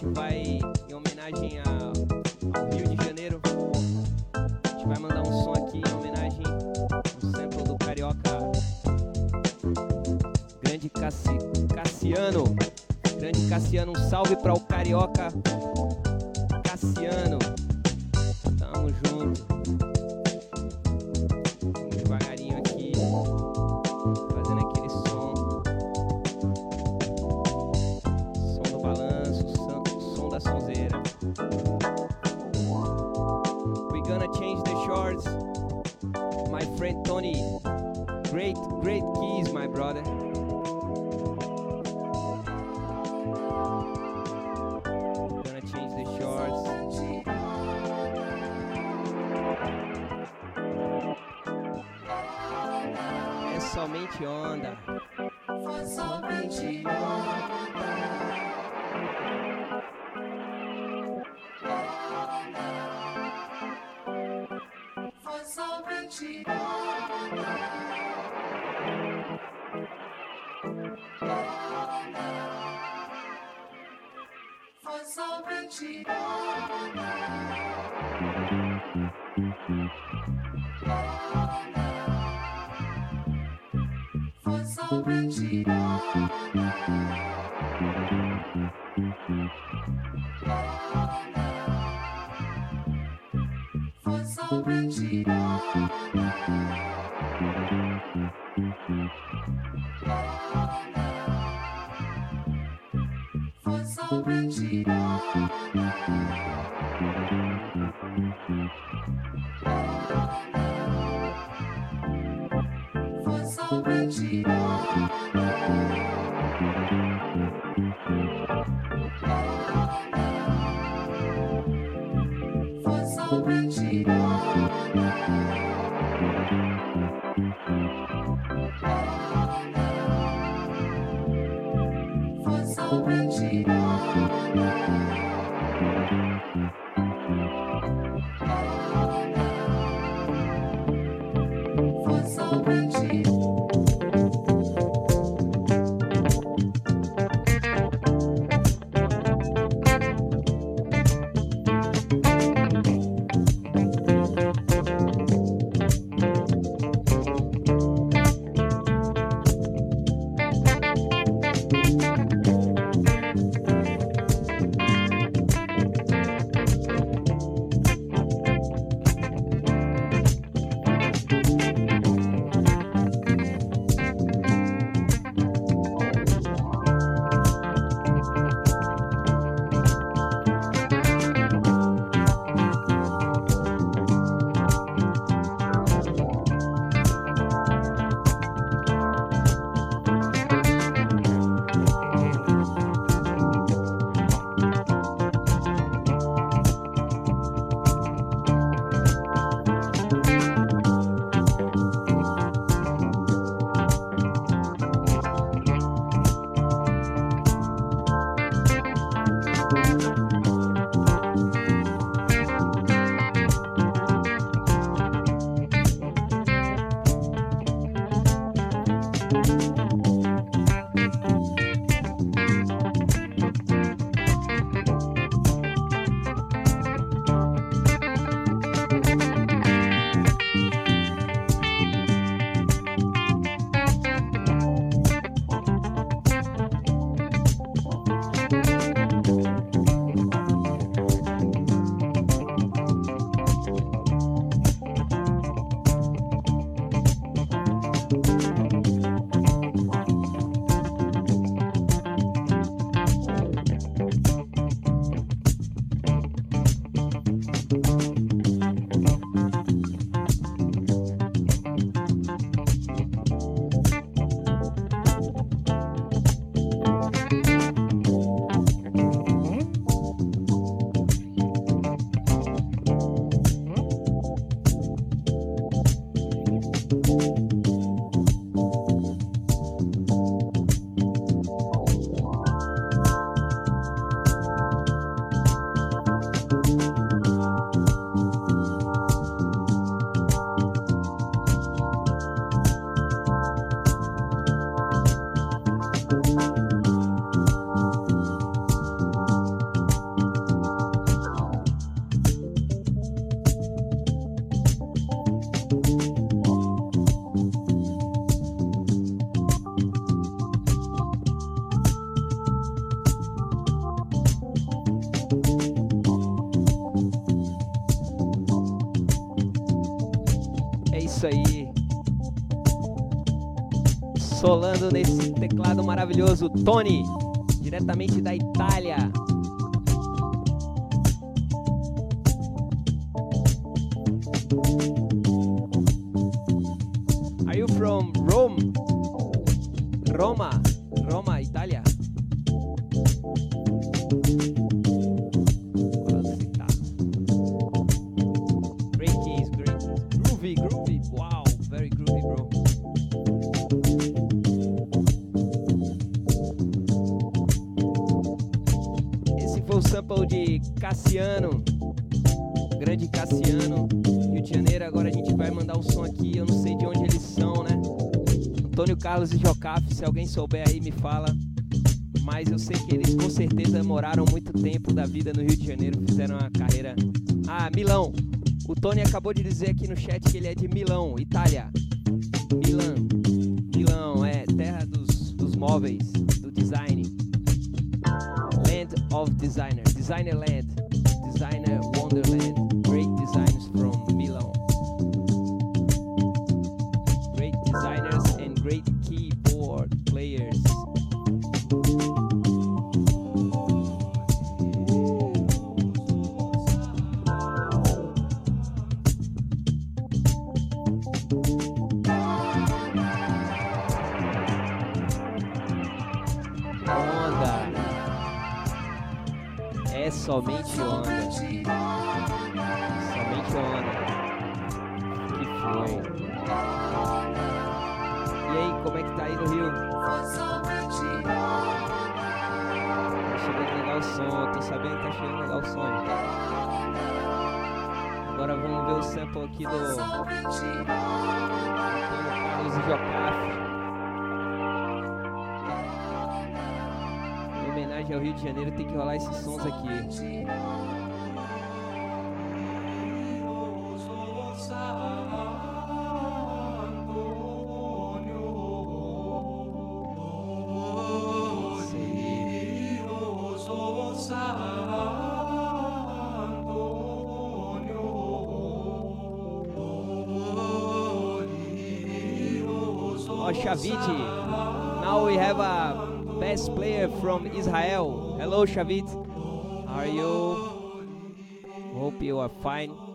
vai em homenagem ao Rio de Janeiro. A gente vai mandar um som aqui em homenagem ao sample do Carioca. Grande Cassiano. Grande Cassiano, um salve para o Carioca Cassiano. Tamo junto. Vamos devagarinho aqui, fazendo aquele som. Som do balanço, som da sonzeira. We gonna change the shorts. My friend Tony. Great keys, my brother. Somente onda. Foi somente onda. Foi somente onda. Foi somente onda. Foi somente onda. Foi somente onda. Foi somente onda. Foi somente onda. Foi somente onda. Foi somente onda. Foi somente onda. isso aí. Solando nesse teclado maravilhoso, Tony, diretamente da Itália. Are you from Rome? Roma, Itália? Great keys. Groovy. Wow, very groovy, bro. Esse foi o sample de Cassiano, grande Cassiano, Rio de Janeiro. Agora a gente vai mandar um som aqui, eu não sei de onde eles são, né? Antônio Carlos e Jocafe, se alguém souber aí me fala. Mas eu sei que eles com certeza moraram muito tempo da vida no Rio de Janeiro, fizeram a carreira... Ah, Milão. O Tony acabou de dizer aqui no chat que ele é de Milão, Itália. Milão, terra dos móveis, do design. Land of Designer, Designer Land, Designer Wonderland, great designers from Milão. Great designers and great keyboard players. Somente onda. Que foi? E aí, como é que tá aí no Rio? Tá chegando legal o som, tô sabendo que tá chegando legal o som. Agora vamos ver o sample aqui do Carlos e Jocafe. Em homenagem ao Rio de Janeiro tem que rolar esses sons aqui. Oh, Shavit, now we have a best player from Israel. Hello, Shavit. How are you? Hope you are fine.